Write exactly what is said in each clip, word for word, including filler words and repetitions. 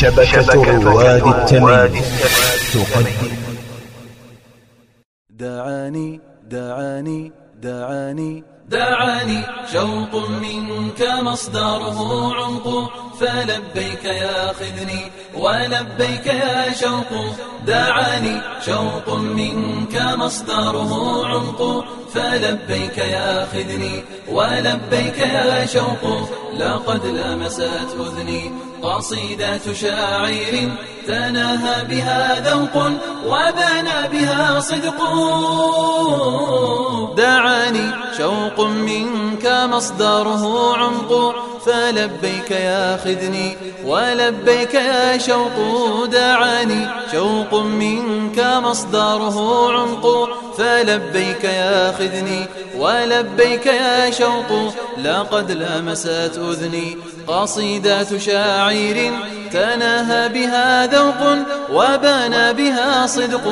شبكة رواد التمييز تقدم. دعاني دعاني دعاني دعاني شوق منك مصدره عمق، فلبيك يا خذني ولبيك يا شوق. دعاني شوق منك مصدره عمق، فلبيك يا خذني ولبيك يا شوق. لقد لمست أذني قصيدة شاعر، تناهى بها ذوق وبنى بها صدق. دعاني شوق منك مصدره عمق، فلبيك يا خذني ولبيك يا شوق. دعاني شوق منك مصدره عمق، فلبيك يا خذني ولبيك يا شوق. لقد لمست أذني قصيدة شاعر، تناهى بها ذوق وبنى بها صدق.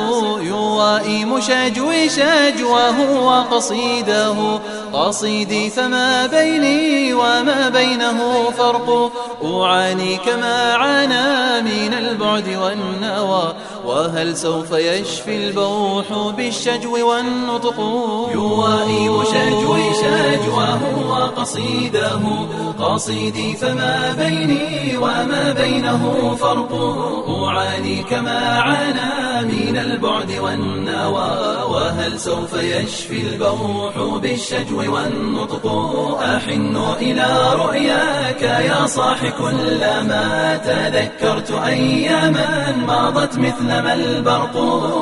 يوائم شجوي شجواه وقصيده، قصيدي فما بيني وما بينه فرق. أعاني كما عانى من البعد والنوى، وهل سوف يشفي البوح بالشجو والنطق. يوائم شجوي شجواه وقصيده، قصيدي فما بيني وما بينه فرق. أعاني كما عانى من البعد والنوى، وهل سوف يشفي البوح بالشجو والنطق. أحن إلى رؤياك يا صاح كلما تذكرت أياما مضت مثلما البرق.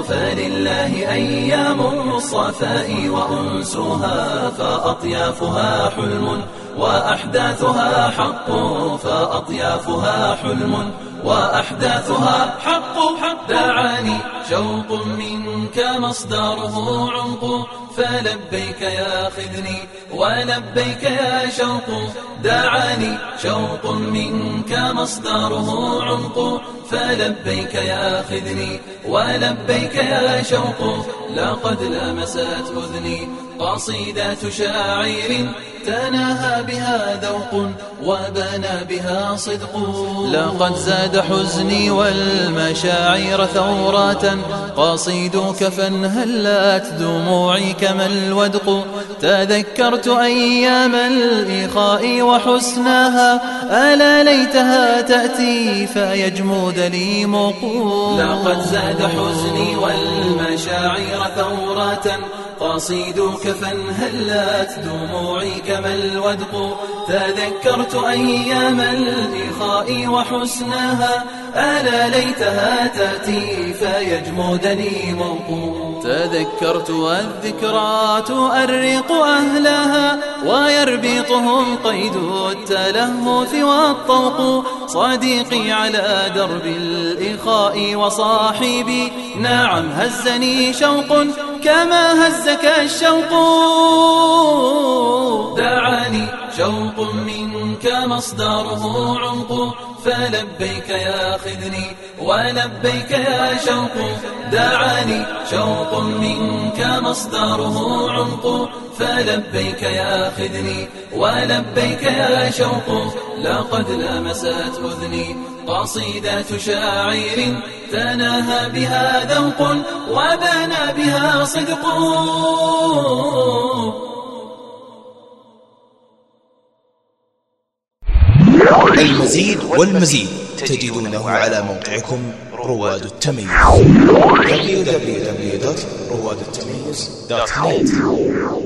فلله أيام الصفاء وأنسها، فأطيافها حلم وأحداثها حق. فأطيافها حلم وأحداثها حق. دعاني شوق منك مصدره عمق، فلبيك يا خذني ولبيك يا شوق. دعاني شوق منك مصدره عمق، فلبيك يا خذني ولبيك يا شوق. لقد لمست أذني قصيدة شاعر، تناهى بها ذوق وبنى بها صدق. لقد زاد حزني والمشاعر ثورة، قصيدك فانهلت دموعي كما الودق. تذكرت أيام الإخاء وحسناها، ألا ليتها تأتي فيجمود لي مقول. لقد زاد حزني والمشاعر ثورة، قصيدك فانهلت دموعي كما الودق. تذكرت أيام الإخاء وحسنها، ألا ليتها تأتي فيجمدني موقوف. تذكرت والذكرى تؤرق أهلها، ويربطهم قيد التلهف والطوق. صديقي على درب الإخاء وصاحبي، نعم هزني شوق كما هزك الشوق. دعاني شوق منك مصدره عمق، فلبيك يا خذني ولبيك يا شوق. دعاني شوق منك مصدره عمق، فلبيك يا خذني ولبيك يا شوق. لقد لمست أذني قصيدة شاعر، تناهى بها ذوق وبنى بها صدق. المزيد والمزيد تجدونه على موقعكم رواد التميز دبليو دبليو دبليو دوت رواد التميز دوت نت.